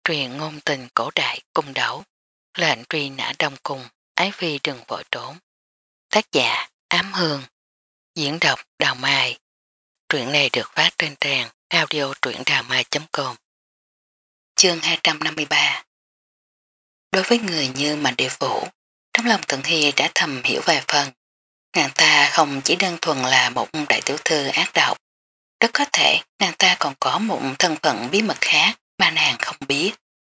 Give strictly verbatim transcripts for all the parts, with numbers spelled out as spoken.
Truyền ngôn tình cổ đại cung đấu, lệnh truy nã đông cung, ái phi đừng vội trốn. Tác giả Ám Hương, diễn đọc Đào Mai. Truyện này được phát trên trang audio truyệnđàmai chấm com. Chương hai trăm năm mươi ba. Đối với người như Mạnh Địa Vũ, trong lòng Thượng Hy đã thầm hiểu vài phần. Nàng ta không chỉ đơn thuần là một đại tiểu thư ác độc, rất có thể nàng ta còn có một thân phận bí mật khác mà nàng không biết.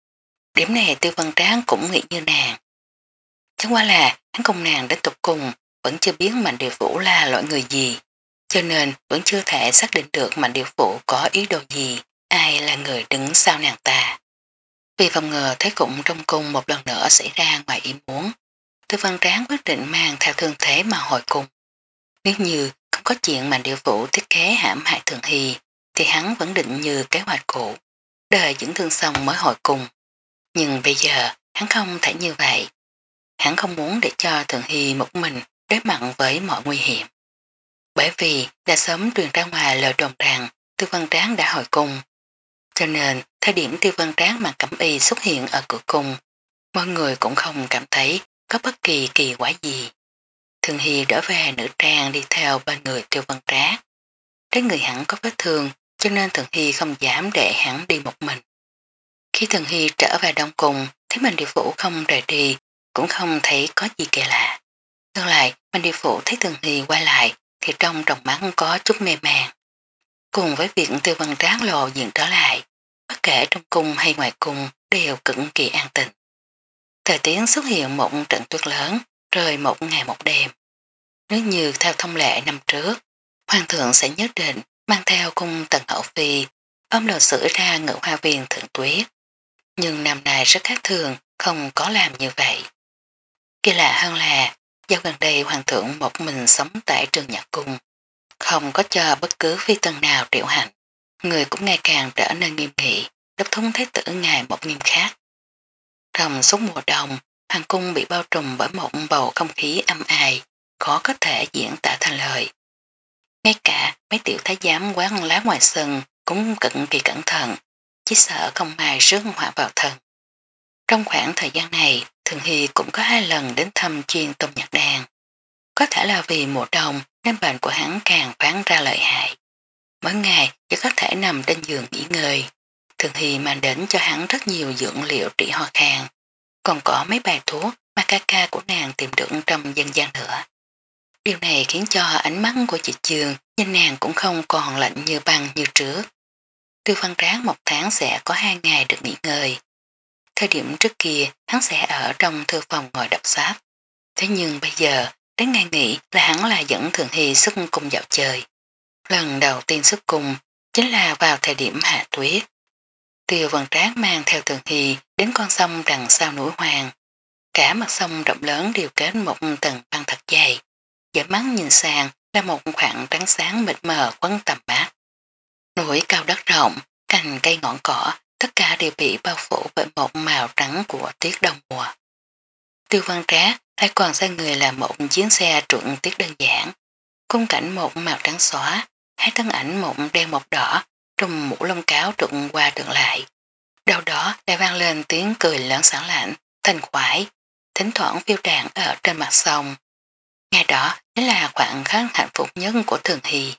Điểm này Tiêu Văn Tráng cũng nghĩ như nàng. Chẳng qua là hắn cùng nàng đến tục cùng vẫn chưa biết Mạnh Địa Vũ là loại người gì, cho nên vẫn chưa thể xác định được Mạnh Địa Vũ có ý đồ gì, ai là người đứng sau nàng ta. Vì phòng ngừa thế cục trong cung một lần nữa xảy ra ngoài ý muốn, Tiêu Văn Tráng quyết định mang theo thương thế mà hồi cung. Nếu như không có chuyện Mạnh Địa Vũ thiết kế hãm hại Thường Hy, thì hắn vẫn định như kế hoạch cũ, đợi dưỡng thương xong mới hồi cung. Nhưng bây giờ hắn không thể như vậy. Hắn không muốn để cho Thượng Hy một mình đối mặt với mọi nguy hiểm. Bởi vì đã sớm truyền ra ngoài lời đồn rằng Tiêu Văn Tráng đã hồi cung. Cho nên thời điểm Tiêu Văn Tráng mặc cẩm y xuất hiện ở cửa cung, mọi người cũng không cảm thấy có bất kỳ kỳ quả gì. Thượng Hy đỡ về nữ trang đi theo bên người Tiêu Văn Tráng. Trên người hắn có vết thương, cho nên Thượng Hy không dám để hắn đi một mình. Khi Thượng Hy trở về Đông Cung, thấy Mạnh Địa Vũ không rời đi, cũng không thấy có gì kỳ lạ. Ngược lại, Mạnh Địa Vũ thấy Thượng Hy quay lại thì trong tròng mắt có chút mê màng. Cùng với việc Tiêu Văn Tráng lộ diện trở lại, bất kể trong cung hay ngoài cung đều cực kỳ an tĩnh. Thời tiết xuất hiện một trận tuyết lớn, rơi một ngày một đêm. Nếu như theo thông lệ năm trước, Hoàng thượng sẽ nhất định mang theo cung Tần Hậu Phi, ôm lò sưởi ra ngự hoa viên thượng tuyết. Nhưng năm nay rất khác thường, không có làm như vậy. Kỳ lạ hơn là, dạo gần đây Hoàng thượng một mình sống tại trường nhạc cung, không có cho bất cứ phi tần nào triệu hành. Người cũng ngày càng trở nên nghiêm nghị, đốc thống thái tử ngày một nghiêm khắc. Trong suốt mùa đông, hoàng cung bị bao trùm bởi một bầu không khí âm ai, khó có thể diễn tả thành lời. Ngay cả mấy tiểu thái giám quán lá ngoài sân cũng cực kỳ cẩn thận, chỉ sợ không ai rước hỏa vào thân. Trong khoảng thời gian này, Thường Hy cũng có hai lần đến thăm chuyên Tôn Nhạc Đan. Có thể là vì mùa đông nên bệnh của hắn càng phán ra lợi hại. Mỗi ngày chỉ có thể nằm trên giường nghỉ ngơi. Thường Hy mang đến cho hắn rất nhiều dưỡng liệu trị ho khan, còn có mấy bài thuốc mà ca ca của nàng tìm được trong dân gian nữa. Điều này khiến cho ánh mắt của chị Trường nhìn nàng cũng không còn lạnh như băng như trước. Tiêu Văn Tráng một tháng sẽ có hai ngày được nghỉ ngơi. Thời điểm trước kia hắn sẽ ở trong thư phòng ngồi đọc sách. Thế nhưng bây giờ đến ngày nghỉ là hắn là dẫn Thường Hy xuất cung dạo chơi. Lần đầu tiên xuất cung chính là vào thời điểm hạ tuyết. Tiêu Văn Tráng mang theo Thường Hy đến con sông đằng sau núi Hoàng. Cả mặt sông rộng lớn đều kết một tầng băng thật dày. Dõi mắt nhìn sang là một khoảng trắng sáng mịt mờ quấn tầm mắt. Núi cao đất rộng, cành cây ngọn cỏ, tất cả đều bị bao phủ bởi một màu trắng của tuyết đầu mùa. Tiêu Văn Trác lại còn sai người làm một chuyến xe trượn tuyết đơn giản. Khung cảnh một màu trắng xóa, hai thân ảnh một đen một đỏ, trùm mũ lông cáo trượn qua trượn lại. Đầu đó lại vang lên tiếng cười lớn sảng lạnh, thành khoái, thỉnh thoảng phiêu đạn ở trên mặt sông. Ngày đó chính là khoảng khắc hạnh phúc nhất của Thường Hy.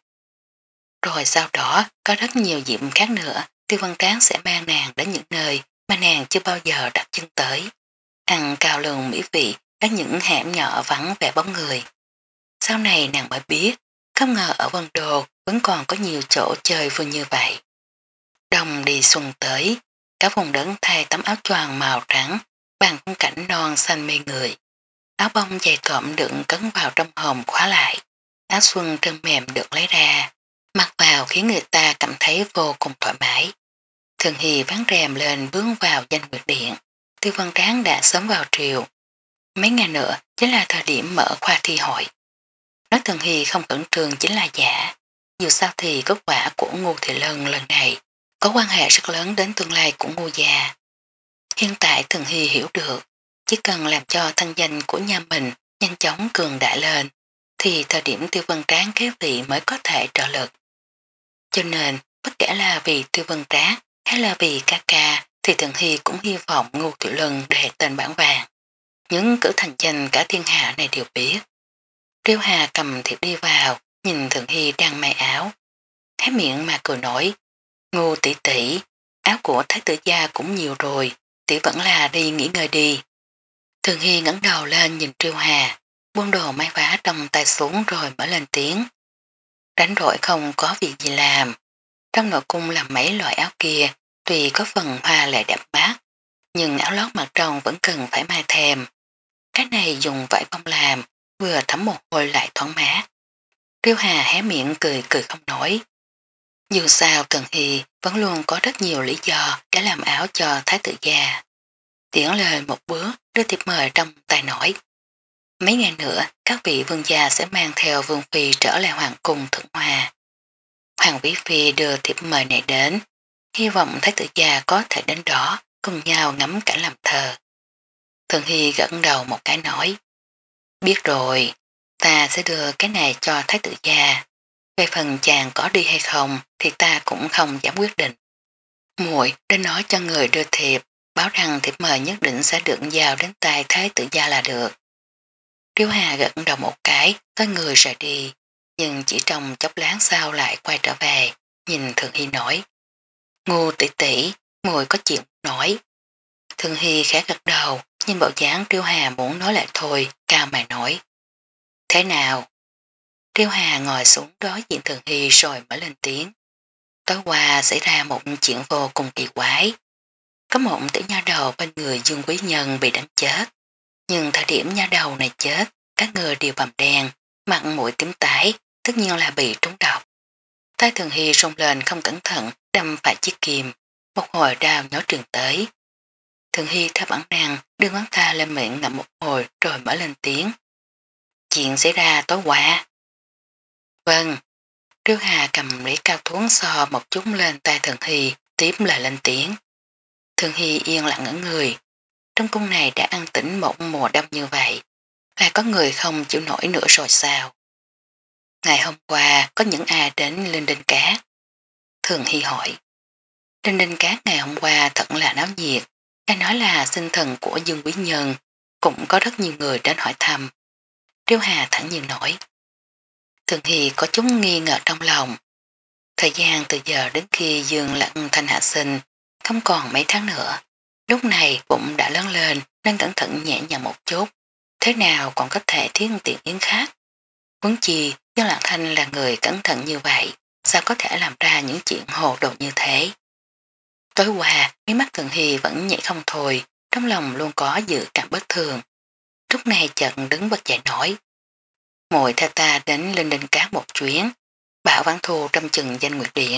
Rồi sau đó có rất nhiều dịp khác nữa, Tiêu Văn Tráng sẽ mang nàng đến những nơi mà nàng chưa bao giờ đặt chân tới. Ăn cao lường mỹ vị ở những hẻm nhỏ vắng vẻ bóng người. Sau này nàng mới biết, không ngờ ở Vân Đô vẫn còn có nhiều chỗ chơi vui như vậy. Đông đi xuân tới, cả vùng đất thay tấm áo choàng màu trắng, bằng khung cảnh non xanh mê người. Áo bông dày cộm đựng cấn vào trong hòm khóa lại, áo xuân trơn mềm được lấy ra, mặc vào khiến người ta cảm thấy vô cùng thoải mái. Thường Hy ván rèm lên bước vào Danh Nguyệt Điện. Tiêu Văn Tráng đã sớm vào triều. Mấy ngày nữa chính là thời điểm mở khoa thi hội. Nói Thường Hy không cẩn trường chính là giả. Dù sao thì kết quả của Ngô Thị Lân lần này có quan hệ rất lớn đến tương lai của Ngô gia. Hiện tại Thường Hy hiểu được, chỉ cần làm cho thân danh của nhà mình nhanh chóng cường đại lên, thì thời điểm Tiêu Văn Tráng kế vị mới có thể trợ lực. Cho nên, bất kể là vì Tiêu Văn Tráng hay là vì ca ca thì Thường Hy cũng hy vọng Ngô Tiểu Lân đề tên bản vàng. Những cử thành danh cả thiên hạ này đều biết. Triêu Hà cầm thiệp đi vào, nhìn Thường Hy đang may áo. Hé miệng mà cười nổi. Ngô tỷ tỷ, áo của thái tử gia cũng nhiều rồi, tỷ vẫn là đi nghỉ ngơi đi. Thường Hy ngẩng đầu lên nhìn Triêu Hà, buông đồ may vá trong tay xuống rồi mở lên tiếng. Rảnh rỗi không có việc gì làm. Trong nội cung làm mấy loại áo kia, tuy có phần hoa lệ đẹp mắt, nhưng áo lót mặt trong vẫn cần phải may thêm. Cái này dùng vải bông làm, vừa thấm một hồi lại thoáng mát. Triêu Hà hé miệng cười cười không nổi. Dù sao Thường Hy vẫn luôn có rất nhiều lý do để làm áo cho thái tử gia. Tiễn lời một bước đưa thiệp mời trong tay nổi. Mấy ngày nữa các vị vương gia sẽ mang theo vương phi trở lại hoàng cung thượng hòa. Hoàng Vĩ Phi đưa thiệp mời này đến, hy vọng thái tử gia có thể đến đó cùng nhau ngắm cảnh làm thơ. Thường Hy gật đầu một cái nói. Biết rồi, ta sẽ đưa cái này cho thái tử gia. Về phần chàng có đi hay không thì ta cũng không dám quyết định. Muội đến nói cho người đưa thiệp, báo rằng thiệp mời nhất định sẽ được giao đến tay thái tử gia là được. Triêu Hà gật đầu một cái, có người rời đi, nhưng chỉ trong chốc lát sau lại quay trở về, nhìn Thường Hy nói. Ngô tỷ tỷ, muội có chuyện nói. Thường Hy khẽ gật đầu, nhưng bộ dáng Triêu Hà muốn nói lại thôi, cao mày nói. Thế nào? Triêu Hà ngồi xuống đối diện Thường Hy rồi mở lên tiếng. Tối qua xảy ra một chuyện vô cùng kỳ quái. Có một tiểu nha đầu bên người Dương Quý Nhân bị đánh chết. Nhưng thời điểm nha đầu này chết, các người đều bầm đen, mặt mũi tím tái, tất nhiên là bị trúng độc. Tay Thường Hy rung lên không cẩn thận, đâm phải chiếc kìm, một hồi đau nhói trường tới. Thường Hy theo bản năng đưa ngón tay lên miệng ngậm một hồi rồi mở lên tiếng. Chuyện xảy ra tối qua. Vâng. Triêu Hà cầm lấy cao thuốc so một chút lên tay Thường Hy, tiếp lời lên tiếng. Thường Hy yên lặng ở người. Trong cung này đã an tĩnh một mùa đông như vậy, lại có người không chịu nổi nữa rồi sao? Ngày hôm qua có những ai đến Linh Đinh Cát? Thường Hy hỏi. Linh Đinh Cát ngày hôm qua thật là náo nhiệt, nghe nói là sinh thần của Dương Quý Nhân, cũng có rất nhiều người đến hỏi thăm. Triêu Hà thẳng nhiên nổi. Thường Hy có chút nghi ngờ trong lòng. Thời gian từ giờ đến khi Dương Lặng Thanh hạ sinh, không còn mấy tháng nữa. Lúc này bụng đã lớn lên nên cẩn thận nhẹ nhàng một chút. Thế nào còn có thể thiên tiện yến khác? Huống chi Dương Lặng Thanh là người cẩn thận như vậy, sao có thể làm ra những chuyện hồ đồ như thế? Tối qua, mí mắt Thường Hy vẫn nhảy không thôi, trong lòng luôn có dự cảm bất thường. Lúc này chợt đứng bật dậy nổi. Muội theo ta đến Linh Đinh Cát một chuyến, bảo Vãn Thu trong chừng Danh Nguyệt Điện.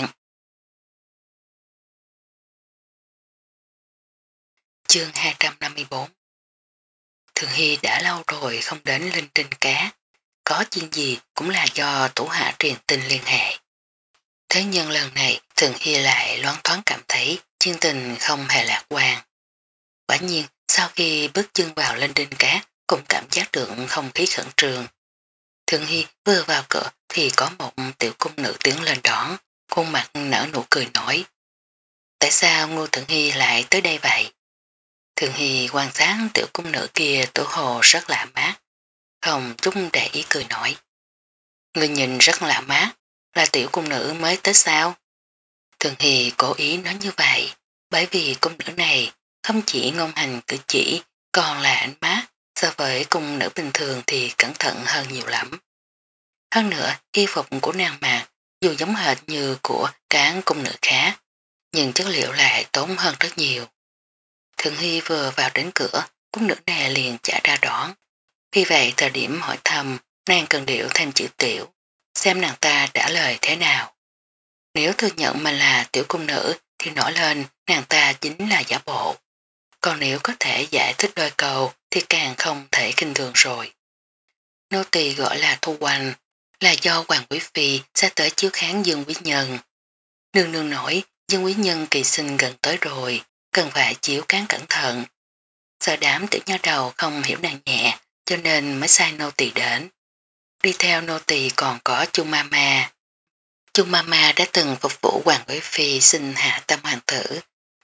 Chương hai trăm năm mươi bốn. Thường Hy đã lâu rồi không đến Linh Đinh Cát, có chuyện gì cũng là do thủ hạ truyền tin liên hệ. Thế nhưng lần này Thường Hy lại loáng thoáng cảm thấy chương tình không hề lạc quan. Quả nhiên sau khi bước chân vào Linh Đinh Cát cũng cảm giác được không khí khẩn trương. Thường Hy vừa vào cửa thì có một tiểu cung nữ tiến lên đón, khuôn mặt nở nụ cười nổi. Tại sao Ngô Thường Hy lại tới đây vậy? Thường Hy quan sát tiểu cung nữ kia tổ hồ rất lạ mát, không chút để ý cười nổi. Người nhìn rất lạ mát, là tiểu cung nữ mới tới sao? Thường Hy cố ý nói như vậy, bởi vì cung nữ này không chỉ ngôn hành cử chỉ, còn là ánh mắt, so với cung nữ bình thường thì cẩn thận hơn nhiều lắm. Hơn nữa, y phục của nàng mặc dù giống hệt như của các cung nữ khác, nhưng chất liệu lại tốn hơn rất nhiều. Thường Hy vừa vào đến cửa, cung nữ này liền chạy ra đón. Vì vậy thời điểm hỏi thăm, nàng cần điệu thêm chữ tiểu, xem nàng ta trả lời thế nào. Nếu thừa nhận mình là tiểu cung nữ thì nổi lên nàng ta chính là giả bộ. Còn nếu có thể giải thích đôi câu thì càng không thể kinh thường rồi. Nô tỳ gọi là Thu Hoành, là do Hoàng Quý Phi sẽ tới chiếu kháng Dương Quý Nhân. Nương nương nổi, Dương Quý Nhân kỳ sinh gần tới rồi, cần phải chiếu kháng cẩn thận. Sợ đám tiểu nha đầu không hiểu nàng nhẹ, cho nên mới sai nô tỳ đến. Đi theo nô tỳ còn có Chu Mama. Chu Mama đã từng phục vụ Hoàng Quý Phi sinh hạ tam hoàng tử,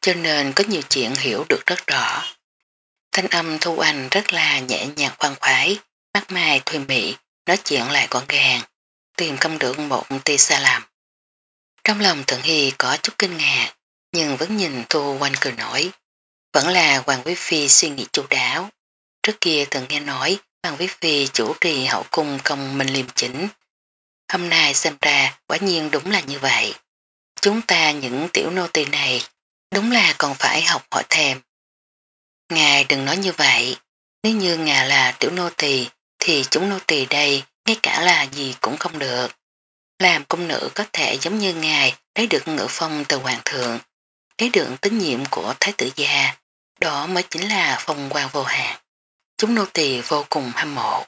cho nên có nhiều chuyện hiểu được rất rõ. Thanh âm Thu Anh rất là nhẹ nhàng khoan khoái, mắt mai thuê mị, nói chuyện lại gọn gàng, tìm không được một tia sai lầm. Trong lòng Thượng Hy có chút kinh ngạc, nhưng vẫn nhìn Thu Anh cười nổi. Vẫn là Hoàng Quý Phi suy nghĩ chu đáo. Trước kia từng nghe nói Hoàng Quý Phi chủ trì hậu cung công minh liêm chính. Hôm nay xem ra quả nhiên đúng là như vậy. Chúng ta những tiểu nô tỳ này đúng là còn phải học hỏi thêm. Ngài đừng nói như vậy, nếu như ngài là tiểu nô tỳ thì chúng nô tỳ đây ngay cả là gì cũng không được. Làm cung nữ có thể giống như ngài lấy được ngự phong từ hoàng thượng, lấy được tín nhiệm của thái tử gia, đó mới chính là phong quang vô hạn. Chúng nô tỳ vô cùng hâm mộ.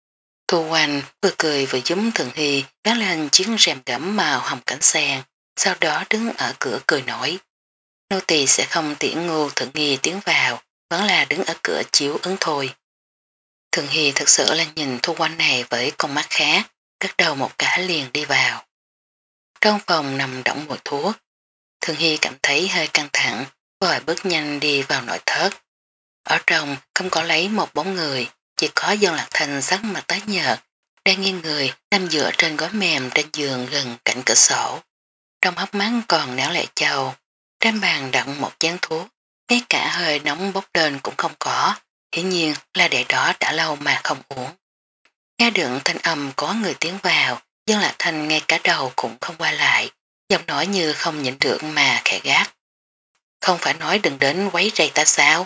Thu Hoành vừa cười vừa giúp Thường Hy gắn lên chiếc rèm gẫm màu hồng cảnh sen, sau đó đứng ở cửa cười nổi. Nô tỳ sẽ không tiễn Ngô Thượng Nghi tiến vào, vẫn là đứng ở cửa chiếu ứng thôi. Thường Hy thật sự là nhìn Thu Hoành này với con mắt khác, cất đầu một cái liền đi vào. Trong phòng nằm đọng mùi thuốc, Thường Hy cảm thấy hơi căng thẳng, vội bước nhanh đi vào nội thất. Ở trong không có lấy một bóng người, chỉ có Dân Lạc Thanh sắc mặt tái nhợt, đang nghiêng người nằm dựa trên gối mềm trên giường gần cạnh cửa sổ. Trong hốc mắt còn nẻo lệ châu, trên bàn đặt một chén thuốc, ngay cả hơi nóng bốc lên cũng không có, hiển nhiên là để đó đã lâu mà không uống. Nghe được thanh âm có người tiến vào, Dân Lạc Thanh ngay cả đầu cũng không qua lại, giọng nói như không nhịn được mà khẽ gắt. Không phải nói đừng đến quấy rầy ta sao?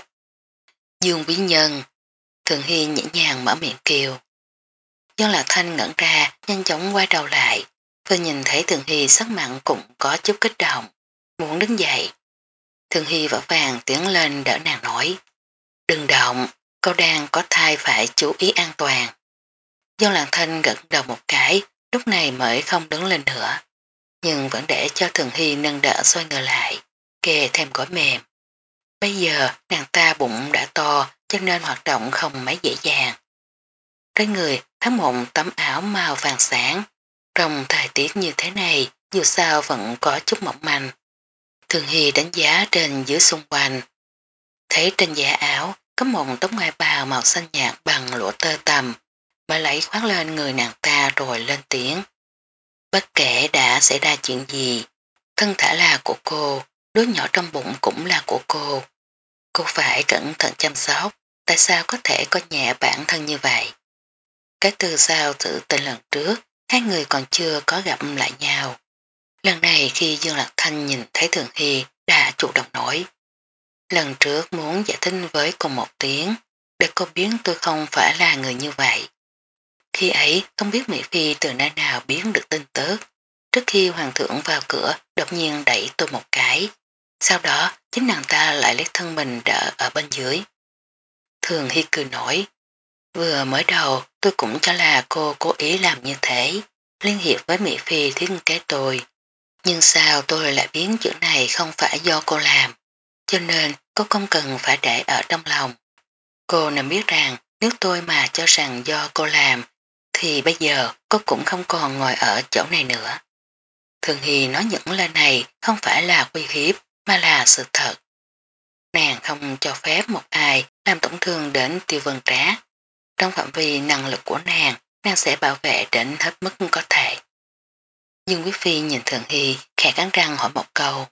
Dương Quý Nhân, Thường Hy nhẹ nhàng mở miệng kêu. Dân Lạc Thanh ngẩn ra, nhanh chóng quay đầu lại, vừa nhìn thấy Thường Hy sắc mặn cũng có chút kích động, muốn đứng dậy. Thường Hy vỡ vàng tiến lên đỡ nàng nói. Đừng động, cô đang có thai phải chú ý an toàn. Dân Lạc Thanh gật đầu một cái, lúc này mới không đứng lên nữa, nhưng vẫn để cho Thường Hy nâng đỡ xoay người lại, kề thêm gối mềm. Bây giờ nàng ta bụng đã to cho nên hoạt động không mấy dễ dàng. Trên người thấm một tấm áo màu vàng sáng, trong thời tiết như thế này dù sao vẫn có chút mỏng manh. Thường Hy đánh giá trên dưới xung quanh, thấy trên da áo có một tấm ngoài bào màu xanh nhạt bằng lụa tơ tằm, mới lấy khoác lên người nàng ta rồi lên tiếng. Bất kể đã xảy ra chuyện gì, thân thể là của cô, đứa nhỏ trong bụng cũng là của cô. Cô phải cẩn thận chăm sóc, tại sao có thể coi nhẹ bản thân như vậy? Cái từ sau tự tình lần trước, hai người còn chưa có gặp lại nhau. Lần này khi Dương Lạc Thanh nhìn thấy Thường Hy đã chủ động nói. Lần trước muốn giải thích với cùng một tiếng, để cô biết tôi không phải là người như vậy. Khi ấy không biết Mỹ Phi từ nơi nào biến được tin tức. Trước khi hoàng thượng vào cửa đột nhiên đẩy tôi một cái. Sau đó chính nàng ta lại lấy thân mình đỡ ở bên dưới. Thường Hy cười nổi. Vừa mới đầu tôi cũng cho là cô cố ý làm như thế, liên hiệp với Mỹ Phi thiết kế tôi. Nhưng sao tôi lại biến chuyện này không phải do cô làm, cho nên cô không cần phải để ở trong lòng. Cô nên biết rằng nếu tôi mà cho rằng do cô làm, thì bây giờ cô cũng không còn ngồi ở chỗ này nữa. Thường Hy nói những lời này không phải là uy hiếp mà là sự thật. Nàng không cho phép một ai làm tổn thương đến Tiêu Vân Trá. Trong phạm vi năng lực của nàng, nàng sẽ bảo vệ đến hết mức có thể. Dương Quý Phi nhìn Thường Hy khẽ cắn răng hỏi một câu.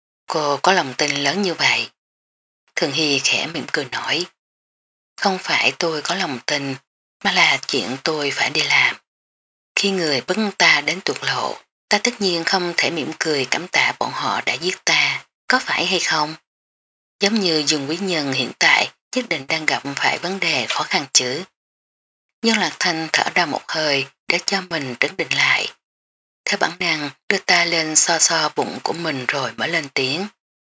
Cô có lòng tin lớn như vậy? Thường Hy khẽ mỉm cười nói. Không phải tôi có lòng tin, mà là chuyện tôi phải đi làm. Khi người bức ta đến tuột lộ, ta tất nhiên không thể mỉm cười cảm tạ bọn họ đã giết ta, có phải hay không? Giống như Dương Quý Nhân hiện tại nhất định đang gặp phải vấn đề khó khăn chứ. Dương Lạc Thanh thở ra một hơi để cho mình trấn định lại. Theo bản năng đưa ta lên so so bụng của mình rồi mới lên tiếng.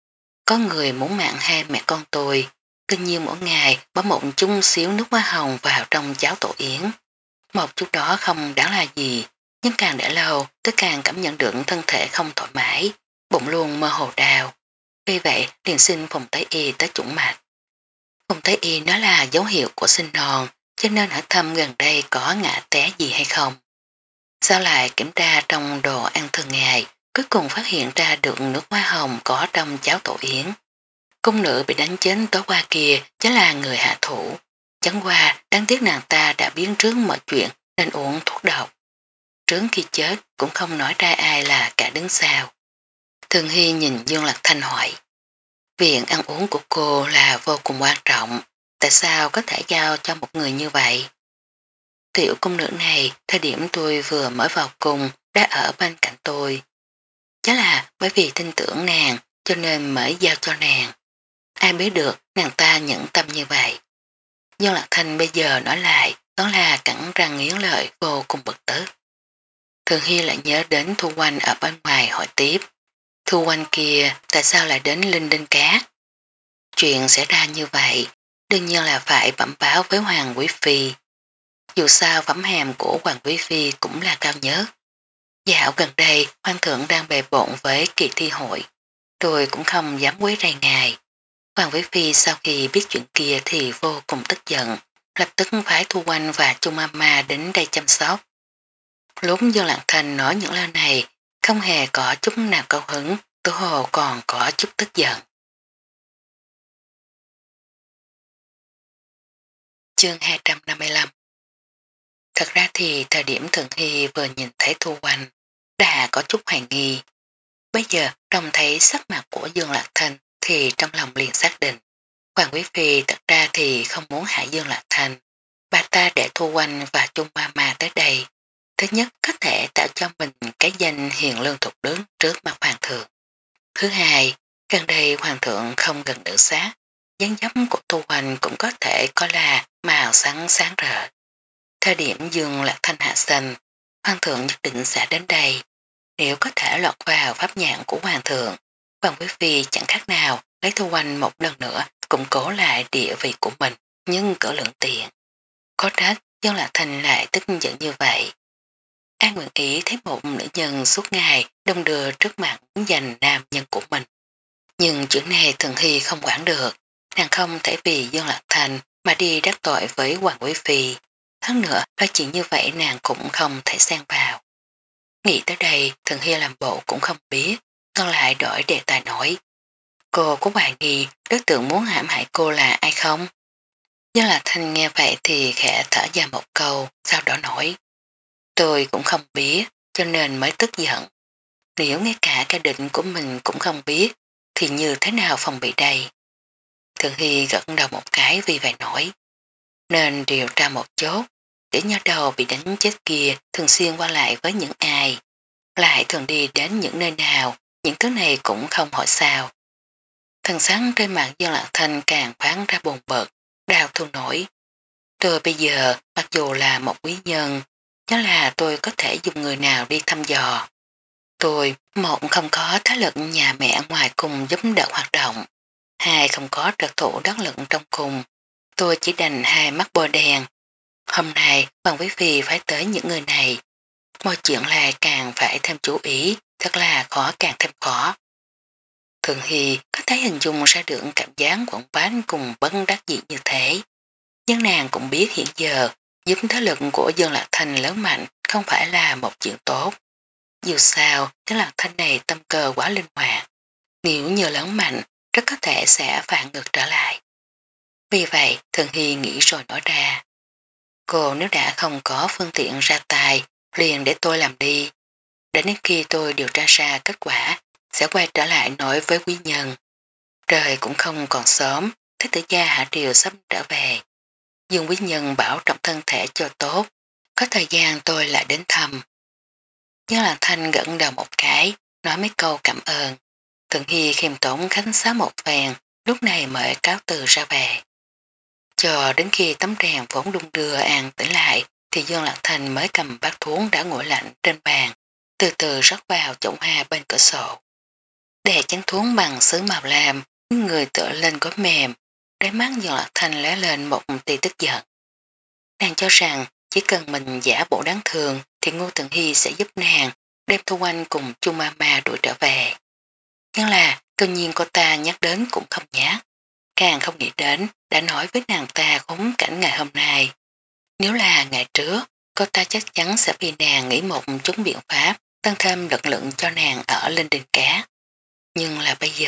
Có người muốn mạng hai mẹ con tôi, tự nhiên mỗi ngày bỏ một chút xíu nước hoa hồng vào trong cháo tổ yến. Một chút đó không đáng là gì, nhưng càng để lâu tôi càng cảm nhận được thân thể không thoải mái, bụng luôn mơ hồ đau. Vì vậy liền xin phòng Thái Y tới chủng mạch. Phòng Thái Y nói là dấu hiệu của sinh non, cho nên hỏi thăm gần đây có ngã té gì hay không. Sau lại kiểm tra trong đồ ăn thường ngày, cuối cùng phát hiện ra được nước hoa hồng có trong cháo tổ yến, Cung nữ bị đánh chết tối qua kia chính là người hạ thủ. Chẳng qua đáng tiếc nàng ta đã biến trước mọi chuyện nên uống thuốc độc. Trướng khi chết cũng không nói ra ai là cả đứng sau. Thường Hy nhìn Dương Lạc Thanh hỏi. Viện ăn uống của cô là vô cùng quan trọng. Tại sao có thể giao cho một người như vậy? Tiểu cung nữ này thời điểm tôi vừa mới vào cung đã ở bên cạnh tôi. Chắc là bởi vì tin tưởng nàng cho nên mới giao cho nàng. Ai biết được nàng ta nhẫn tâm như vậy. Dương Lạc Thanh bây giờ nói lại đó là cẳng răng nghiến lợi vô cùng bực tức. Thường Hy lại nhớ đến Thu Quanh ở bên ngoài hỏi tiếp. Thu Quanh kia tại sao lại đến Linh Đinh Cá? Chuyện xảy ra như vậy đương nhiên là phải bẩm báo với Hoàng Quý Phi. Dù sao phẩm hàm của Hoàng Quý Phi cũng là cao nhất. Dạo gần đây Hoàng thượng đang bề bộn với kỳ thi hội. Tôi cũng không dám quấy rầy ngài. Hoàng Quý Phi sau khi biết chuyện kia thì vô cùng tức giận, lập tức phái Thu Quanh và Chu Mama đến đây chăm sóc. Lúc Dương Lạng Thành nói những lời này, không hề có chút nào cao hứng, Tô Hồ còn có chút tức giận. Chương hai trăm năm mươi lăm. Thật ra thì thời điểm Thường Hy vừa nhìn thấy Thu Quanh, đã có chút hoài nghi. Bây giờ trông thấy sắc mặt của Dương Lạc Thanh thì trong lòng liền xác định. Hoàng Quý Phi thật ra thì không muốn hại Dương Lạc Thanh. Bà ta để Thu Quanh và Chung Mama tới đây. Thứ nhất có thể tạo cho mình cái danh hiền lương thục đứng trước mặt Hoàng thượng. Thứ hai, gần đây Hoàng thượng không gần nữ sát. Dáng dấp của Thu Quanh cũng có thể coi là màu sáng sáng rỡ. Thời điểm Dương Lạc Thanh hạ sinh, Hoàng thượng nhất định sẽ đến đây. Nếu có thể lọt vào pháp nhãn của Hoàng thượng, Hoàng Quý Phi chẳng khác nào lấy Thu Quanh một lần nữa củng cố lại địa vị của mình, nhưng cỡ lượng tiền. Có trách Dương Lạc Thanh lại tức giận như vậy. An nguyện ý thấy một nữ nhân suốt ngày đông đưa trước mặt giành nam nhân của mình. Nhưng chuyện này Thường Hy không quản được, nàng không thể vì Dương Lạc Thanh mà đi đắc tội với Hoàng Quý Phi. Hơn nữa, lo chuyện như vậy nàng cũng không thể xen vào. Nghĩ tới đây, Thường Hy làm bộ cũng không biết, còn lại đổi đề tài nổi. Cô có hoài nghi đối tượng muốn hãm hại cô là ai không? Dương Lạc Thanh nghe vậy thì khẽ thở ra một câu, sau đó nổi. Tôi cũng không biết, cho nên mới tức giận. Nếu ngay cả cái định của mình cũng không biết, thì như thế nào phòng bị đây? Thường Hy gật đầu một cái vì vậy nổi. Nên điều tra một chốt, để nhớ đầu bị đánh chết kia thường xuyên qua lại với những ai. Lại thường đi đến những nơi nào, những thứ này cũng không hỏi sao. Thần sáng trên mặt Dương Lạc Thanh càng phán ra buồn bực, đau thương nổi. Tôi bây giờ, mặc dù là một quý nhân, nhớ là tôi có thể dùng người nào đi thăm dò. Tôi, một không có thế lực nhà mẹ ngoài cùng giúp đỡ hoạt động, hai không có trợ thủ đắc lực trong cùng. Tôi chỉ đành hai mắt bôi đèn. Hôm nay, Hoàng Quý Phi phải tới những người này. Mọi chuyện là càng phải thêm chú ý, thật là khó càng thêm khó. Thường Hy có thấy hình dung ra được cảm giác quảng bán cùng bấn đắc dị như thế. Nhưng nàng cũng biết hiện giờ giúp thế lực của Dương Lạc Thanh lớn mạnh không phải là một chuyện tốt. Dù sao, Dương Lạc Thanh này tâm cơ quá linh hoạt. Nếu nhờ lớn mạnh, rất có thể sẽ phản ngược trở lại. Vì vậy, Thường Hy nghĩ rồi nói ra. Cô nếu đã không có phương tiện ra tài, liền để tôi làm đi. Đến khi tôi điều tra ra kết quả, sẽ quay trở lại nói với quý nhân. Trời cũng không còn sớm, thế tử gia Hạ Triều sắp trở về. Dương quý nhân bảo trọng thân thể cho tốt, có thời gian tôi lại đến thăm. Nhớ là Thanh gẫn đầu một cái, nói mấy câu cảm ơn. Thường Hy khiêm tốn khánh xá một vàng, lúc này mới cáo từ ra về. Cho đến khi tấm rèn vốn đung đưa an tỉnh lại, thì Dương Lạc Thanh mới cầm bát thuốc đã nguội lạnh trên bàn, từ từ rót vào chậu hoa bên cửa sổ. Để chén thuốc bằng sứ màu lam, người tựa lên gối mềm, đáy mắt Dương Lạc Thanh lóe lên một tia tức giận. Nàng cho rằng chỉ cần mình giả bộ đáng thương thì Ngô Tần Hy sẽ giúp nàng đem Thu Anh cùng Chu Mama đuổi trở về. Nhưng là tự nhiên cô ta nhắc đến cũng không nhát, càng không nghĩ đến đã nói với nàng ta khốn cảnh ngày hôm nay. Nếu là ngày trước, cô ta chắc chắn sẽ vì nàng nghĩ một chút biện pháp tăng thêm lực lượng cho nàng ở lên đỉnh cá. Nhưng là bây giờ,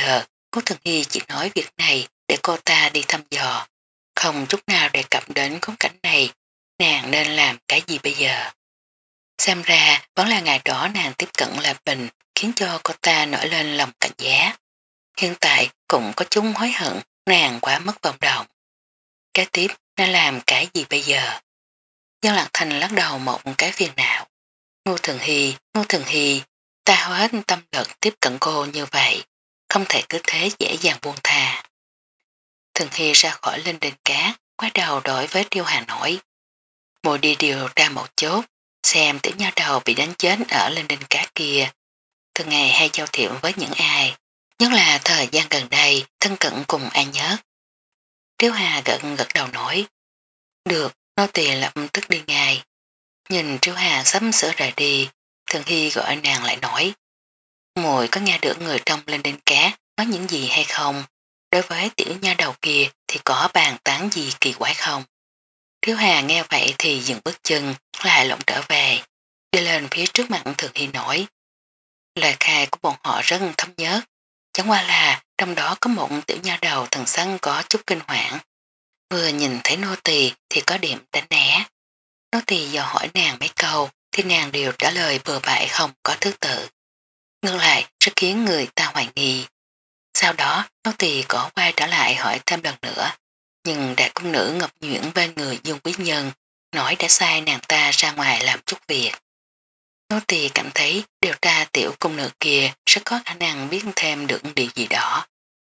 Cố Thường Hy chỉ nói việc này để cô ta đi thăm dò, không chút nào đề cập đến khung cảnh này, nàng nên làm cái gì bây giờ. Xem ra vẫn là ngày đó nàng tiếp cận là Bình khiến cho cô ta nổi lên lòng cảnh giác. Hiện tại cũng có chung hối hận nàng quá mất vòng động. Kế tiếp nên làm cái gì bây giờ? Dân Lạc Thành lắc đầu một cái phiền não. Ngô Thường Hy, Ngô Thường Hy, ta hết tâm lực tiếp cận cô như vậy, không thể cứ thế dễ dàng buông thà. Thường Hy ra khỏi lên đền cá, quay đầu đối với Tiêu Hà nói. Mùi đi điều ra một chút, xem tiểu nha đầu bị đánh chết ở lên đền cá kia. Thường ngày hay giao thiệu với những ai, nhất là thời gian gần đây thân cận cùng ai nhất. Tiêu Hà gật gật đầu nói. Được, nô tỳ lập tức đi ngay. Nhìn Triêu Hà sắp sửa rời đi, Thường Hy gọi nàng lại nói. Muội có nghe được người trong lên đên cá nói những gì hay không? Đối với tiểu nha đầu kia thì có bàn tán gì kỳ quái không? Triêu Hà nghe vậy thì dừng bước chân, lại lộn trở về, đi lên phía trước mặt Thường Hy nói. Lời khai của bọn họ rất thống nhất, chẳng qua là trong đó có một tiểu nha đầu thần sắc có chút kinh hoảng. Vừa nhìn thấy nô tỳ thì có điểm đánh né. Nô tỳ dò hỏi nàng mấy câu thì nàng đều trả lời bừa bãi không có thứ tự. Ngược lại rất khiến người ta hoài nghi. Sau đó nô tỳ có quay trở lại hỏi thêm lần nữa. Nhưng đại cung nữ ngọc nhuyễn bên người Dương Quý Nhân nói đã sai nàng ta ra ngoài làm chút việc. Nô tỳ cảm thấy điều tra tiểu cung nữ kia rất có khả năng biết thêm được điều gì đó.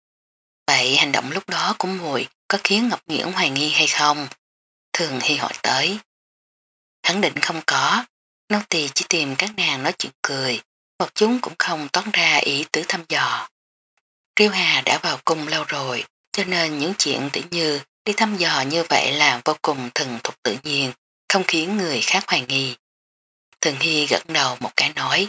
Vậy hành động lúc đó của muội có khiến Ngọc Nhuyễn hoài nghi hay không? Thường Hy hỏi tới. Khẳng định không có, nô tỳ chỉ tìm các nàng nói chuyện cười, một chúng cũng không toán ra ý tứ thăm dò. Triêu Hà đã vào cung lâu rồi, cho nên những chuyện tỉ như đi thăm dò như vậy là vô cùng thần thục tự nhiên, không khiến người khác hoài nghi. Thường Hy gật đầu một cái nói,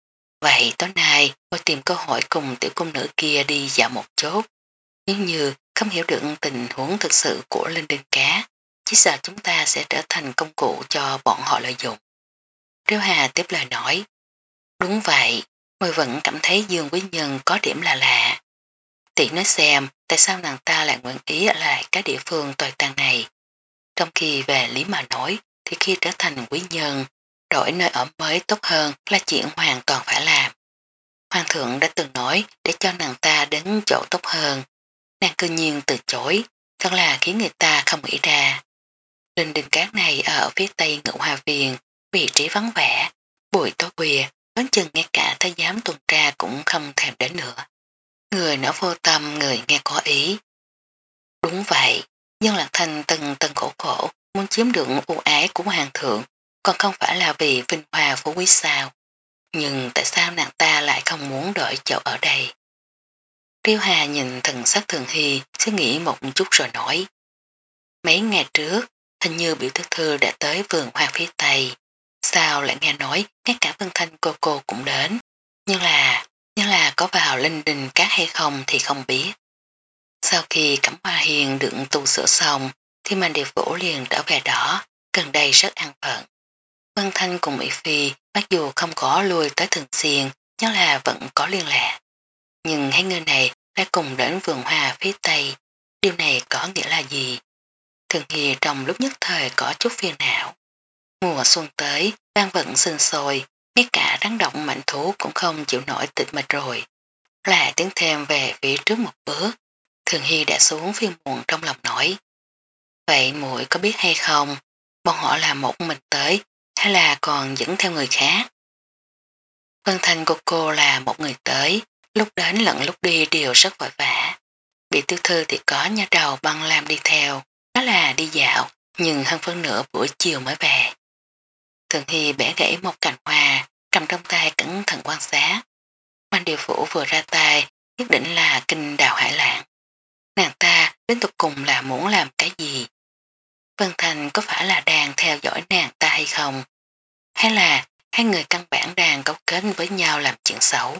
vậy tối nay tôi tìm cơ hội cùng tiểu cung nữ kia đi dạo một chút, nếu như không hiểu được tình huống thực sự của Linh Đinh Cá, chỉ sợ chúng ta sẽ trở thành công cụ cho bọn họ lợi dụng. Triêu Hà tiếp lời nói, đúng vậy, tôi vẫn cảm thấy Dương Quý Nhân có điểm là lạ. Tỷ nói xem tại sao nàng ta lại nguyện ý ở lại cái địa phương tồi tàn này. Trong khi về lý mà nói thì khi trở thành quý nhân, đổi nơi ở mới tốt hơn là chuyện hoàn toàn phải làm. Hoàng thượng đã từng nói để cho nàng ta đến chỗ tốt hơn. Nàng cư nhiên từ chối, thật là khiến người ta không nghĩ ra. Linh đình cát này ở phía tây Ngự Hoa Viên, vị trí vắng vẻ, buổi tối khuya, đoán chừng ngay cả thái giám tuần tra cũng không thèm đến nữa. Người nói vô tâm, người nghe có ý. Đúng vậy, dân Lạc Thanh từng từng khổ khổ, muốn chiếm được ưu ái của hoàng thượng, còn không phải là vì vinh hoa phú quý sao. Nhưng tại sao nàng ta lại không muốn đổi chỗ ở đây? Triêu Hà nhìn thần sắc Thường Hy, suy nghĩ một chút rồi nói. Mấy ngày trước, hình như biểu thư thư đã tới vườn hoa phía Tây. Sao lại nghe nói ngay cả Vân Thanh cô cô cũng đến. Nhưng là, nhưng là có vào linh đình cát hay không thì không biết. Sau khi Cẩm Hoa Hiền được tu sửa xong, thì Mạnh Điệp Vũ liền trở về đó, gần đây rất an phận. Vân Thanh cùng Mỹ Phi mặc dù không có lui tới thường xuyên, nhưng là vẫn có liên lạc. Nhưng hai người này đã cùng đến vườn hoa phía Tây, điều này có nghĩa là gì? Thường Hy trong lúc nhất thời có chút phiền não. Mùa xuân tới, đang vận sinh sôi, ngay cả rắn động mạnh thú cũng không chịu nổi tịch mịch rồi. Lại tiến thêm về phía trước một bước, Thường Hy đã xuống phiên muộn trong lòng nói. Vậy muội có biết hay không, bọn họ là một mình tới, hay là còn dẫn theo người khác? Vân Thanh cô cô là một người tới, lúc đến lẫn lúc đi đều rất vội vã. Bị tiêu thư thì có nha đầu băng làm đi theo, đó là đi dạo, nhưng hơn phân nửa buổi chiều mới về. Thường Hy bẻ gãy một cành hoa, cầm trong tay cẩn thận quan sát. Mạnh Điều Phủ vừa ra tay, nhất định là kinh đào hải lãng. Nàng ta đến tục cùng là muốn làm cái gì? Vân Thành có phải là đang theo dõi nàng ta hay không? Hay là hai người căn bản đang cấu kết với nhau làm chuyện xấu?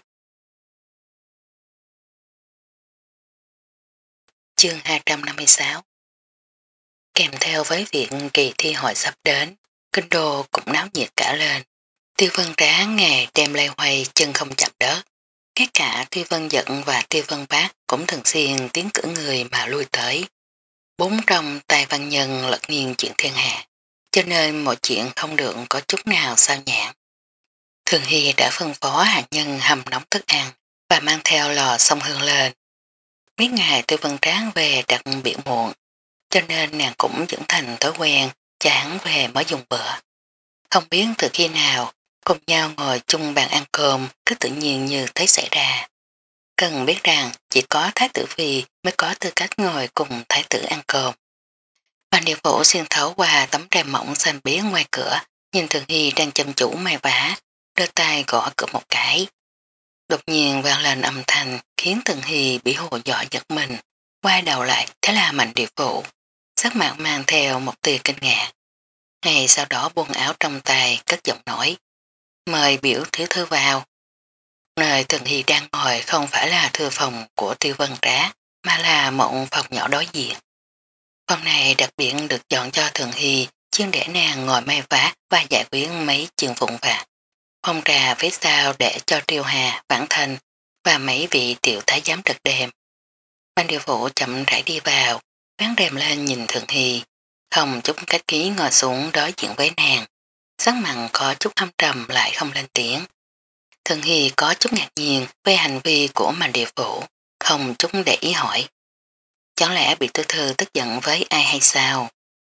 Chương hai trăm năm mươi sáu. Kèm theo với việc kỳ thi hội sắp đến, kinh đô cũng náo nhiệt cả lên. Tiêu Vân Trá ngày đêm lay hoay chân không chạm đất. Ngay cả Tiêu Vân Dận và Tiêu Vân Bác cũng thường xuyên tiến cử người mà lui tới. Bốn trong tay văn nhân lật nghiêng chuyện thiên hạ, cho nên mọi chuyện không được có chút nào sao nhãn. Thường Hy đã phân phó hạt nhân hầm nóng thức ăn và mang theo lò xông hương lên. Mấy ngày Tiêu Vân Tráng về đặt biển muộn, cho nên nàng cũng dẫn thành thói quen chán về mới dùng bữa. Không biết từ khi nào cùng nhau ngồi chung bàn ăn cơm cứ tự nhiên như thấy xảy ra. Cần biết rằng chỉ có Thái tử Phi mới có tư cách ngồi cùng Thái tử ăn cơm. Ban Điều Vũ xuyên thấu qua tấm rèm mỏng xanh biếc ngoài cửa, nhìn Thường Hy đang chăm chủ may vá, đưa tay gõ cửa một cái. Đột nhiên vang lên âm thanh khiến Thường Hy bị hồ dọa giật mình, quay đầu lại thế là Mạnh Điều Vũ, sắc mặt mang theo một tia kinh ngạc. Ngày sau đó buông áo trong tay cất giọng nói, mời biểu thiếu thư vào. Nơi Thường Hy đang ngồi không phải là thư phòng của Tiêu Vân Trá, mà là một phòng nhỏ đối diện. Phòng này đặc biệt được chọn cho Thường Hy chuyên để nàng ngồi may vá và giải quyết mấy chuyện vụn vặt. Phòng trà phía sau để cho Triều Hà, Vãn Thành và mấy vị tiểu thái giám trực đêm. Ban Điều Vũ chậm rãi đi vào, ván rèm lên nhìn Thường Hy, không chút cách ký ngồi xuống đối diện với nàng. Sắc mặn có chút âm trầm lại không lên tiếng. Thường Hy có chút ngạc nhiên về hành vi của Mạnh Điều Vũ, không chút để ý hỏi. Chẳng lẽ bị tư thư tức giận với ai hay sao?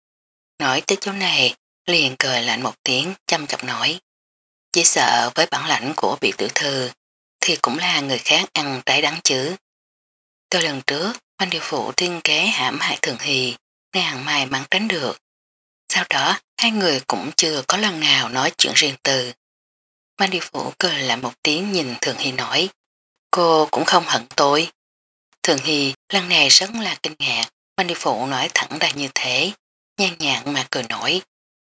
Nói tới chỗ này, liền cười lạnh một tiếng chăm chọc nói. Chỉ sợ với bản lãnh của bị tử thư thì cũng là người khác ăn trái đắng chứ. Từ lần trước, Mạnh Điều Vũ tiên kế hãm hại Thường Hy, nàng may mắn tránh được. Sau đó, hai người cũng chưa có lần nào nói chuyện riêng tư. Mạnh Điều Vũ cười lại một tiếng nhìn Thường Hy nói. Cô cũng không hận tôi. Thường Hy lần này rất là kinh ngạc, Mạnh Điều Vũ nói thẳng ra như thế, nhan nhạn mà cười nổi.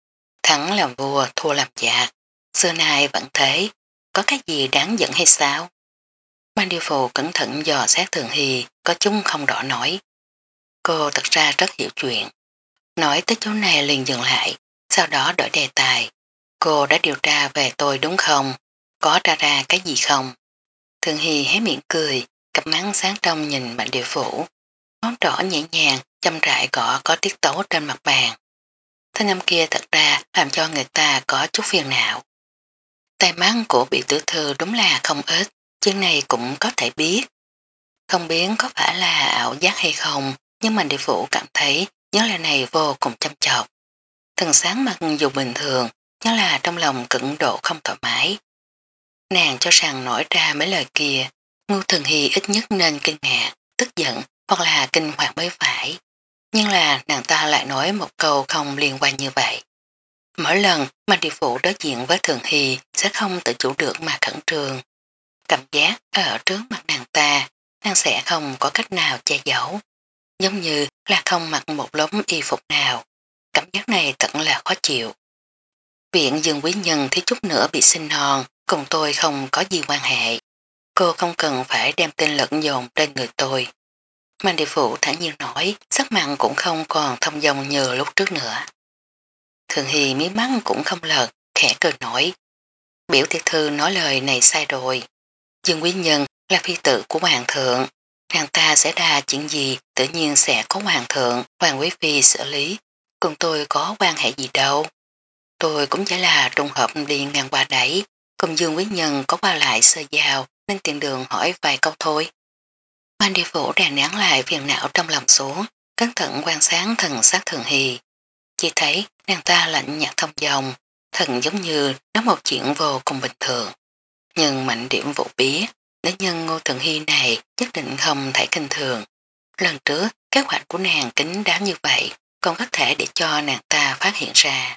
Thắng làm vua, thua làm giặc, xưa nay vẫn thế, có cái gì đáng giận hay sao? Mạnh Điều Vũ cẩn thận dò xét Thường Hy, có chung không rõ nói. Cô thật ra rất hiểu chuyện. Nói tới chỗ này liền dừng lại, sau đó đổi đề tài. Cô đã điều tra về tôi đúng không? Có tra ra cái gì không? Thường Hy hé miệng cười, cặp mắt sáng trong nhìn Mạnh Điều Vũ. Ngón trỏ nhẹ nhàng, chăm rãi gõ có tiết tấu trên mặt bàn. Thanh âm kia thật ra làm cho người ta có chút phiền não. Tay mắt của bị tử thư đúng là không ít, chuyện này cũng có thể biết. Không biết có phải là ảo giác hay không, nhưng Mạnh Điều Vũ cảm thấy nhớ lời này vô cùng chăm chọc. Thần sáng mặt dù bình thường, nhưng là trong lòng cứng độ không thoải mái. Nàng cho rằng nói ra mấy lời kia, Ngưu Thường Hy ít nhất nên kinh ngạc, tức giận hoặc là kinh hoàng mới phải. Nhưng là nàng ta lại nói một câu không liên quan như vậy. Mỗi lần mà Điều Vũ đối diện với Thường Hy sẽ không tự chủ được mà khẩn trương. Cảm giác ở trước mặt nàng ta, nàng sẽ không có cách nào che giấu. Giống như là không mặc một lống y phục nào. Cảm giác này thật là khó chịu. Viện Dương Quý Nhân thiếu chút nữa bị sinh non, cùng tôi không có gì quan hệ. Cô không cần phải đem tên lẫn dồn trên người tôi. Mạnh Địa Phụ thẳng nhiên nói, sắc mặn cũng không còn thông dong như lúc trước nữa. Thường Hy mí mắt cũng không lật, khẽ cười nổi. Biểu tiểu thư nói lời này sai rồi. Dương Quý Nhân là phi tử của hoàng thượng. Nàng ta sẽ ra chuyện gì tự nhiên sẽ có hoàng thượng, hoàng quý phi xử lý. Cùng tôi có quan hệ gì đâu. Tôi cũng chỉ là trùng hợp đi ngang qua đấy. Cùng Dương Quý Nhân có qua lại sơ giao nên tiện đường hỏi vài câu thôi. Mạnh Địa Phủ đè nén lại phiền não trong lòng xuống, cẩn thận quan sát thần sắc Thường Hy. Chỉ thấy nàng ta lạnh nhạt thông dòng, thần giống như nói một chuyện vô cùng bình thường. Nhưng Mạnh Điểm Vũ biết, nữ nhân Ngô Thường Hy này nhất định không thể kinh thường. Lần trước, kế hoạch của nàng kín đáo như vậy, còn có thể để cho nàng ta phát hiện ra.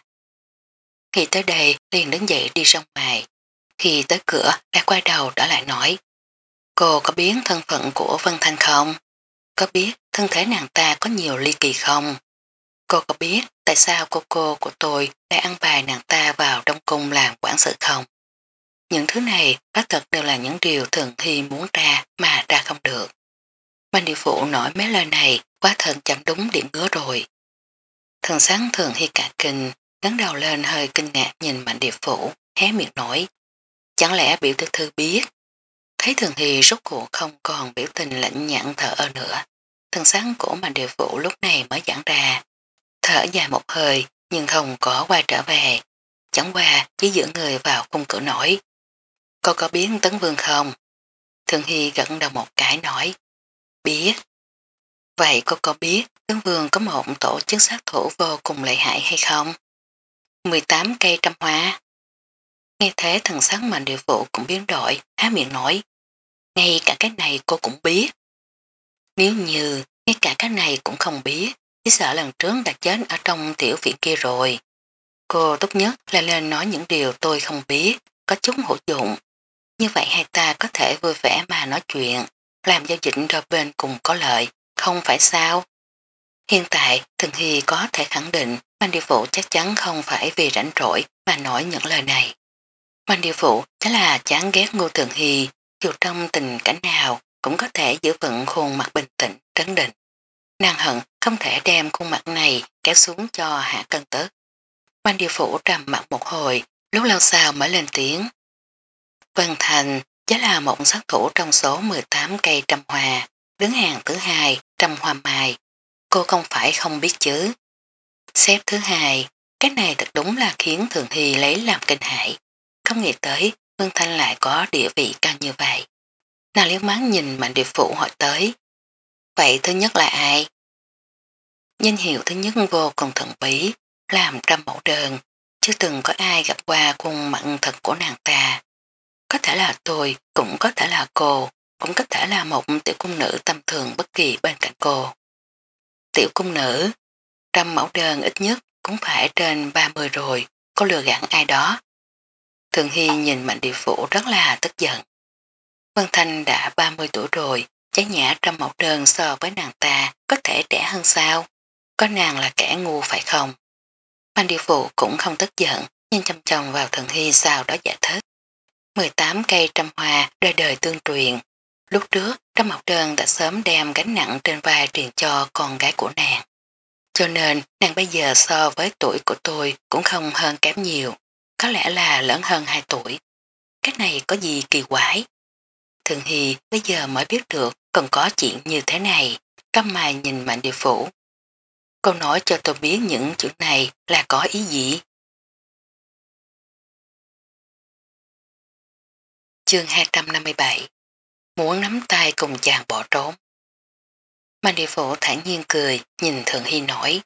Khi tới đây, liền đứng dậy đi ra ngoài. Khi tới cửa, đã quay đầu đã lại nói. Cô có biết thân phận của Vân Thanh không? Có biết thân thể nàng ta có nhiều ly kỳ không? Cô có biết tại sao cô cô của tôi đã ăn bài nàng ta vào trong cung làm quản sự không? Những thứ này bác thật đều là những điều Thường Hy muốn ra mà ra không được. Mạnh Địa Phụ nói mấy lời này quá thần chạm đúng điểm ngứa rồi. Thần sáng Thường Hy cả kinh, ngấn đầu lên hơi kinh ngạc nhìn Mạnh Địa Phụ, hé miệng nổi. Chẳng lẽ biểu thư thư biết? Thấy Thường Hy rốt cuộc không còn biểu tình lạnh nhẫn thở ơ nữa. Thân sáng của Mạnh Điều Vũ lúc này mới giãn ra. Thở dài một hơi nhưng không có quay trở về. Chẳng qua chỉ giữ người vào khung cửa nổi. Cô có biết Tấn Vương không? Thường Hy gật đầu một cái nói. Biết. Vậy cô có biết Tấn Vương có một tổ chức sát thủ vô cùng lợi hại hay không? mười tám cây trăm hoa. Nghe thế thần sắc Mạnh Điều Vũ cũng biến đổi, há miệng nói. Ngay cả cái này cô cũng biết. Nếu như ngay cả cái này cũng không biết, chỉ sợ lần trước đã chết ở trong tiểu viện kia rồi. Cô tốt nhất là lên nói những điều tôi không biết, có chút hữu dụng. Như vậy hai ta có thể vui vẻ mà nói chuyện, làm giao dịch đôi bên cùng có lợi, không phải sao? Hiện tại, Thường Hy có thể khẳng định Mạnh Điều Vũ chắc chắn không phải vì rảnh rỗi mà nói những lời này. Mạnh Điều Vũ chắc là chán ghét Ngô Thường Hy, dù trong tình cảnh nào cũng có thể giữ vững khuôn mặt bình tĩnh, trấn định. Nàng hận không thể đem khuôn mặt này kéo xuống cho hạ cân tức. Mạnh Điều Vũ trầm mặt một hồi, lúc lâu sau mới lên tiếng. Vân Thành chính là một sát thủ trong số mười tám cây trăm hoa, đứng hàng thứ hai trăm hoa mai. Cô không phải không biết chứ. Xếp thứ hai, cái này thật đúng là khiến Thường Hy lấy làm kinh hãi. Không nghĩ tới Vân Thanh lại có địa vị cao như vậy. Nàng liếc mắt nhìn Mạnh Điệp Phụ hỏi tới. Vậy thứ nhất là ai? Danh hiệu thứ nhất vô cùng thần bí, làm trăm mẫu đơn, chưa từng có ai gặp qua khuôn mặt thật của nàng ta. Có thể là tôi, cũng có thể là cô, cũng có thể là một tiểu cung nữ tầm thường bất kỳ bên cạnh cô. Tiểu cung nữ, trăm mẫu đơn ít nhất cũng phải trên ba mươi rồi, có lừa gạt ai đó. Thường Hy nhìn Mạnh Địa Phủ rất là tức giận. Vân Thanh đã ba mươi tuổi rồi, trái nhã trăm mẫu đơn so với nàng ta có thể trẻ hơn sao? Có nàng là kẻ ngu phải không? Mạnh Địa Phủ cũng không tức giận, nhưng chăm chồng vào Thường Hy sau đó giải thích. mười tám cây trăm hoa đời đời tương truyền. Lúc trước, Trăm Mộc Đơn đã sớm đem gánh nặng trên vai truyền cho con gái của nàng. Cho nên, nàng bây giờ so với tuổi của tôi cũng không hơn kém nhiều. Có lẽ là lớn hơn hai tuổi. Cái này có gì kỳ quái? Thường Hy bây giờ mới biết được còn có chuyện như thế này. Căm mày nhìn Mạnh Địa Phủ. Cô nói cho tôi biết những chuyện này là có ý gì? Chương hai trăm năm mươi bảy. Muốn nắm tay cùng chàng bỏ trốn. Mạnh Địa Phủ thản nhiên cười, nhìn Thượng Hy nói.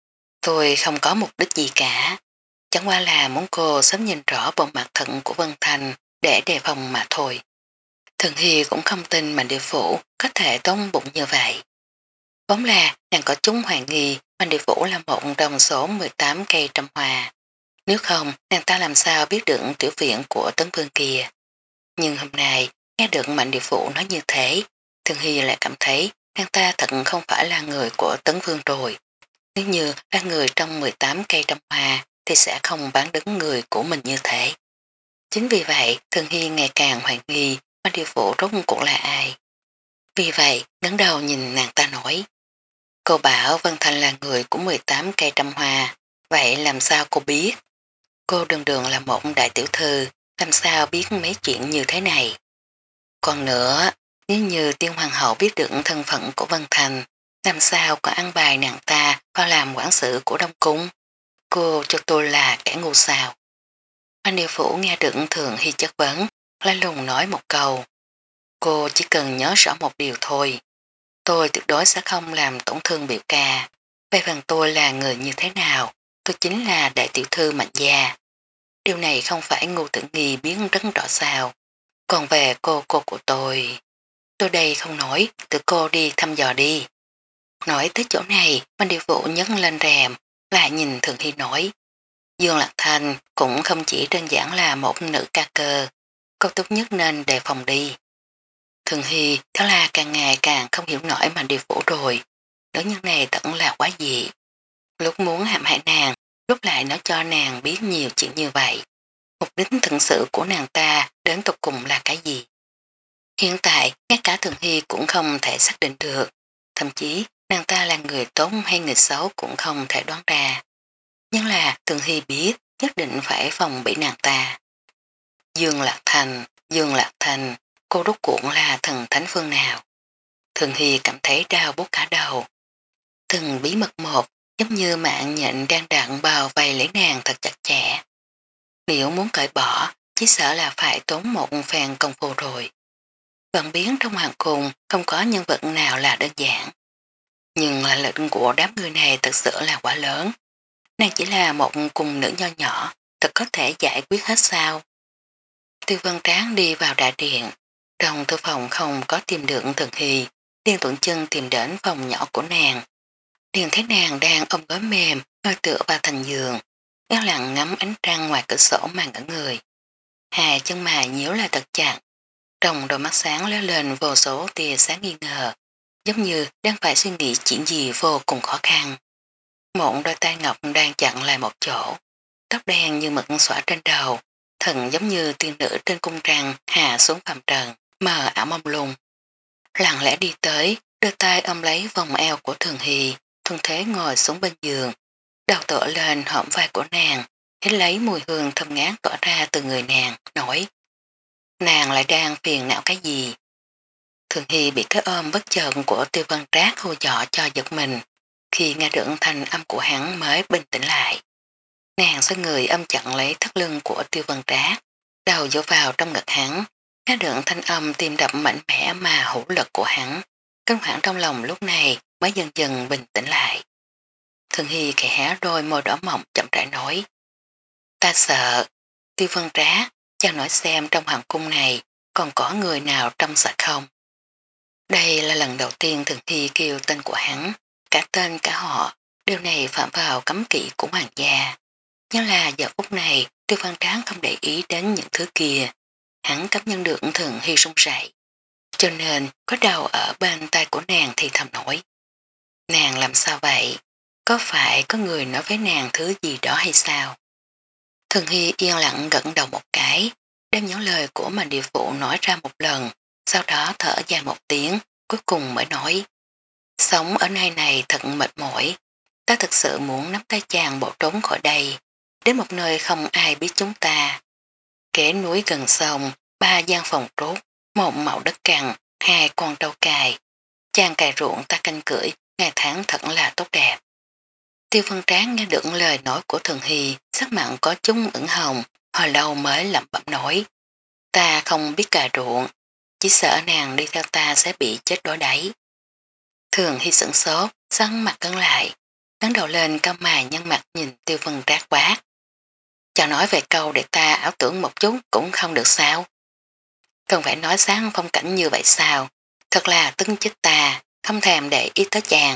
Tôi không có mục đích gì cả. Chẳng qua là muốn cô sớm nhìn rõ bộ mặt thận của Vân Thành để đề phòng mà thôi. Thượng Hy cũng không tin Mạnh Địa Phủ có thể tốn bụng như vậy. Vốn là nàng có chúng hoài nghi Mạnh Địa Phủ là một trong số mười tám cây trăm hoa. Nếu không, nàng ta làm sao biết được tiểu viện của Tấn Vương kia. Nhưng hôm nay, nghe được Mạnh Địa Phủ nói như thế, Thường Hy lại cảm thấy nàng ta thật không phải là người của Tấn Vương rồi. Nếu như là người trong mười tám cây trăm hoa thì sẽ không bán đứng người của mình như thế. Chính vì vậy, Thường Hy ngày càng hoài nghi Mạnh Địa Phủ rốt cuộc là ai. Vì vậy, ngẩng đầu nhìn nàng ta nói. Cô bảo Vân Thành là người của mười tám cây trăm hoa, vậy làm sao cô biết? Cô đường đường là một đại tiểu thư, làm sao biết mấy chuyện như thế này? Còn nữa, nếu như tiên hoàng hậu biết được thân phận của Vân Thành, làm sao có ăn bài nàng ta vào làm quản sự của Đông Cung? Cô cho tôi là kẻ ngu sao. Anh Điều Phủ nghe được Thường Hy chất vấn, lại lùng nói một câu. Cô chỉ cần nhớ rõ một điều thôi. Tôi tuyệt đối sẽ không làm tổn thương biểu ca. Về phần tôi là người như thế nào, tôi chính là đại tiểu thư Mạnh Gia. Điều này không phải ngu tử nghi biến rất rõ sao. Còn về cô cô của tôi, tôi đây không nói, tự cô đi thăm dò đi. Nói tới chỗ này, Mạnh Điệu Vũ nhấn lên rèm, lại nhìn Thường Hy nói. Dương Lạc Thanh cũng không chỉ đơn giản là một nữ ca cơ, cô tốt nhất nên đề phòng đi. Thường Hy đó là càng ngày càng không hiểu nổi Mạnh Điệu Vũ rồi, nữ nhân này thật là quá dị. Lúc muốn hãm hại nàng, lúc lại nói cho nàng biết nhiều chuyện như vậy. Mục đích thực sự của nàng ta đến tục cùng là cái gì? Hiện tại, ngay cả Thường Hy cũng không thể xác định được. Thậm chí, nàng ta là người tốt hay người xấu cũng không thể đoán ra. Nhưng là Thường Hy biết nhất định phải phòng bị nàng ta. Dương Lạc Thành, Dương Lạc Thành, cô rốt cuộc là thần thánh phương nào. Thường Hy cảm thấy đau buốt cả đầu. Từng bí mật một, giống như mạng nhện đang đặn bao vây lấy nàng thật chặt chẽ. Nếu muốn cởi bỏ, chỉ sợ là phải tốn một phen công phu rồi. Vẫn biến trong hoàng cung không có nhân vật nào là đơn giản. Nhưng là lệnh của đám người này thật sự là quá lớn. Nàng chỉ là một cung nữ nho nhỏ, thật có thể giải quyết hết sao. Tiêu Văn Tráng đi vào đại điện, trong thư phòng không có tìm được Thường Hy, liền tuộn chân tìm đến phòng nhỏ của nàng. Liền thấy nàng đang ôm gối mềm, ngồi tựa vào thành giường, eo lặng ngắm ánh trăng ngoài cửa sổ mà ngỡ người. Hai chân mày nhíu lại thật chặt, trong đôi mắt sáng lóe lên vô số tia sáng nghi ngờ, giống như đang phải suy nghĩ chuyện gì vô cùng khó khăn. Một đôi tay ngọc đang chặn lại một chỗ, tóc đen như mực xõa trên đầu, thần giống như tiên nữ trên cung trăng hạ xuống phàm trần, mờ ảo mông lung. Lặng lẽ đi tới, đưa tay ôm lấy vòng eo của Thường Hy, thuần thế ngồi xuống bên giường, đầu tựa lên hõm vai của nàng, hít lấy mùi hương thơm ngát tỏa ra từ người nàng, nói: nàng lại đang phiền não cái gì? Thường Hy bị cái ôm bất chợt của Tiêu Văn Trác hù dọa cho giật mình, khi nghe được thanh âm của hắn mới bình tĩnh lại. Nàng xoay người ôm chặn lấy thắt lưng của Tiêu Văn Trác, đầu dỗ vào trong ngực hắn, nghe được thanh âm tim đập mạnh mẽ mà hữu lực của hắn, căng thẳng trong lòng lúc này mới dần dần bình tĩnh lại. Thường Hy khẽ hé đôi môi đỏ mọng chậm rãi nói: ta sợ. Tiêu Văn Trác, chàng nói xem trong hoàng cung này còn có người nào trong sợ không? Đây là lần đầu tiên Thường Hy kêu tên của hắn, cả tên cả họ, điều này phạm vào cấm kỵ của hoàng gia. Nhưng là giờ phút này Tiêu Văn Tráng không để ý đến những thứ kia, hắn cảm nhận được Thường Hy run rẩy, cho nên có đầu ở bên tay của nàng thì thầm nổi: nàng làm sao vậy? Có phải có người nói với nàng thứ gì đó hay sao? Thường Hy yên lặng gật đầu một cái, đem những lời của Mạnh Địa Phụ nói ra một lần, sau đó thở dài một tiếng, cuối cùng mới nói: sống ở nơi này thật mệt mỏi, ta thực sự muốn nắm tay chàng bỏ trốn khỏi đây, đến một nơi không ai biết chúng ta. Kẻ núi gần sông, ba gian phòng trốt, một mẫu đất cằn, hai con trâu cài. Chàng cài ruộng ta canh cưỡi, ngày tháng thật là tốt đẹp. Tiêu Văn Tráng nghe được lời nói của Thường Hy, sắc mặn có chúng ửng hồng, hồi lâu mới lẩm bẩm nói: ta không biết cài ruộng, chỉ sợ nàng đi theo ta sẽ bị chết đói đáy. Thường Hy sửng sốt, sắn mặt cứng lại, ngẩng đầu lên cao mày nhăn mặt nhìn Tiêu Văn Trác quát: chàng nói về câu để ta ảo tưởng một chút cũng không được sao? Cần phải nói sáng phong cảnh như vậy sao? Thật là tức chết ta, không thèm để ý tới chàng.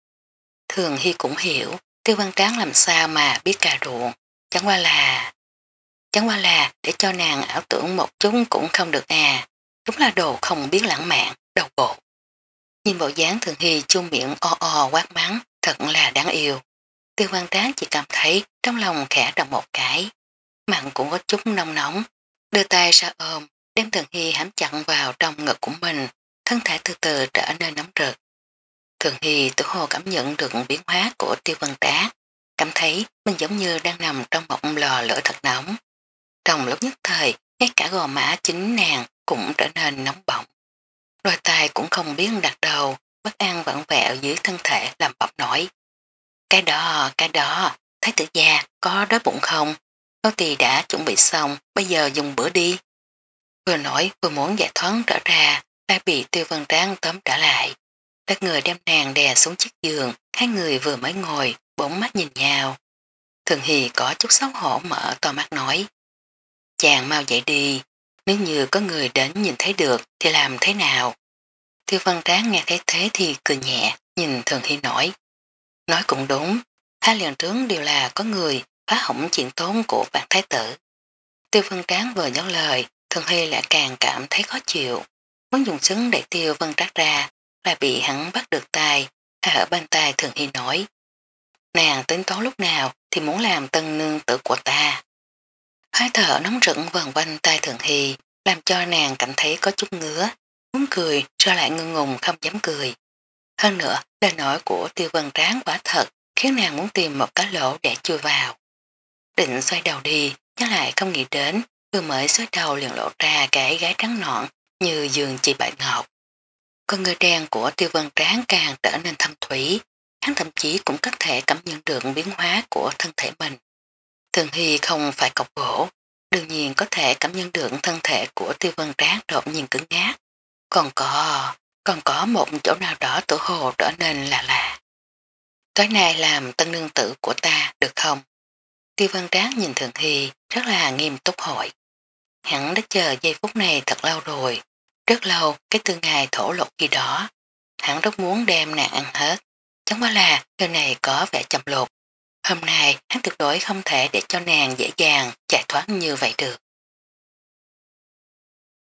Thường Hy cũng hiểu, Tiêu Văn Tráng làm sao mà biết cà ruộng, chẳng qua là... Chẳng qua là để cho nàng ảo tưởng một chút cũng không được à, đúng là đồ không biết lãng mạn, đầu bộ. Nhìn bộ dáng Thường Hy chung miệng o o quát mắng, thật là đáng yêu. Tiêu Văn Tráng chỉ cảm thấy trong lòng khẽ động một cái, mặn cũng có chút nóng nóng, đưa tay ra ôm, đem Thường Hy hãm chặn vào trong ngực của mình, thân thể từ từ trở nên nóng rực. Thường Hy tự hồ cảm nhận được biến hóa của Tiêu Văn Trác, cảm thấy mình giống như đang nằm trong một lò lửa thật nóng. Trong lúc nhất thời, ngay cả gò má chính nàng cũng trở nên nóng bỏng. Đôi tay cũng không biết đặt đầu, bất an vặn vẹo dưới thân thể làm bọc nổi. Cái đó, cái đó, Thái tử gia có đói bụng không? Nô tỳ đã chuẩn bị xong, bây giờ dùng bữa đi. Vừa nói vừa muốn giải thoát trở ra, đã bị Tiêu Văn Tráng tóm trở lại. Các người đem nàng đè xuống chiếc giường, hai người vừa mới ngồi, bốn mắt nhìn nhau. Thường Hy có chút xấu hổ mở to mắt nói: chàng mau dậy đi, nếu như có người đến nhìn thấy được thì làm thế nào? Tiêu Văn Tráng nghe thấy thế thì cười nhẹ, nhìn Thường Hy nói: nói cũng đúng, hai lần trước đều là có người phá hỏng chuyện tốn của vạn thái tử. Tiêu Văn Tráng vừa nhớ lời, Thường Hy lại càng cảm thấy khó chịu, muốn dùng súng để Tiêu Văn Trác ra, lại bị hắn bắt được tay, ở bên tay Thường Hy nói: nàng tính toán lúc nào thì muốn làm tân nương tử của ta. Hơi thở nóng rựng vần quanh tay Thường Hy, làm cho nàng cảm thấy có chút ngứa, muốn cười rồi lại ngưng ngùng không dám cười. Hơn nữa, lời nói của Tiêu Văn Tráng quả thật khiến nàng muốn tìm một cái lỗ để chui vào. Định xoay đầu đi, nhưng lại không nghĩ đến, vừa mới xoay đầu liền lộ ra cái gái trắng nõn như dương chi bạch ngọc. Con người đen của Tiêu Vân Tráng càng trở nên thâm thủy, hắn thậm chí cũng có thể cảm nhận được biến hóa của thân thể mình. Thường Hy không phải cọc gỗ, đương nhiên có thể cảm nhận được thân thể của Tiêu Vân Tráng đột nhiên cứng ngát. Còn có, còn có một chỗ nào đó tự hồ trở nên lạ lạ. Tối nay làm tân nương tử của ta được không? Tiêu Văn Tráng nhìn Thường Hy rất là nghiêm túc hỏi. Hắn đã chờ giây phút này thật lâu rồi, rất lâu cái từ ngày thổ lộ gì đó. Hắn rất muốn đem nàng ăn hết, chẳng qua là điều này có vẻ chậm lột. Hôm nay hắn tuyệt đối không thể để cho nàng dễ dàng chạy thoát như vậy được.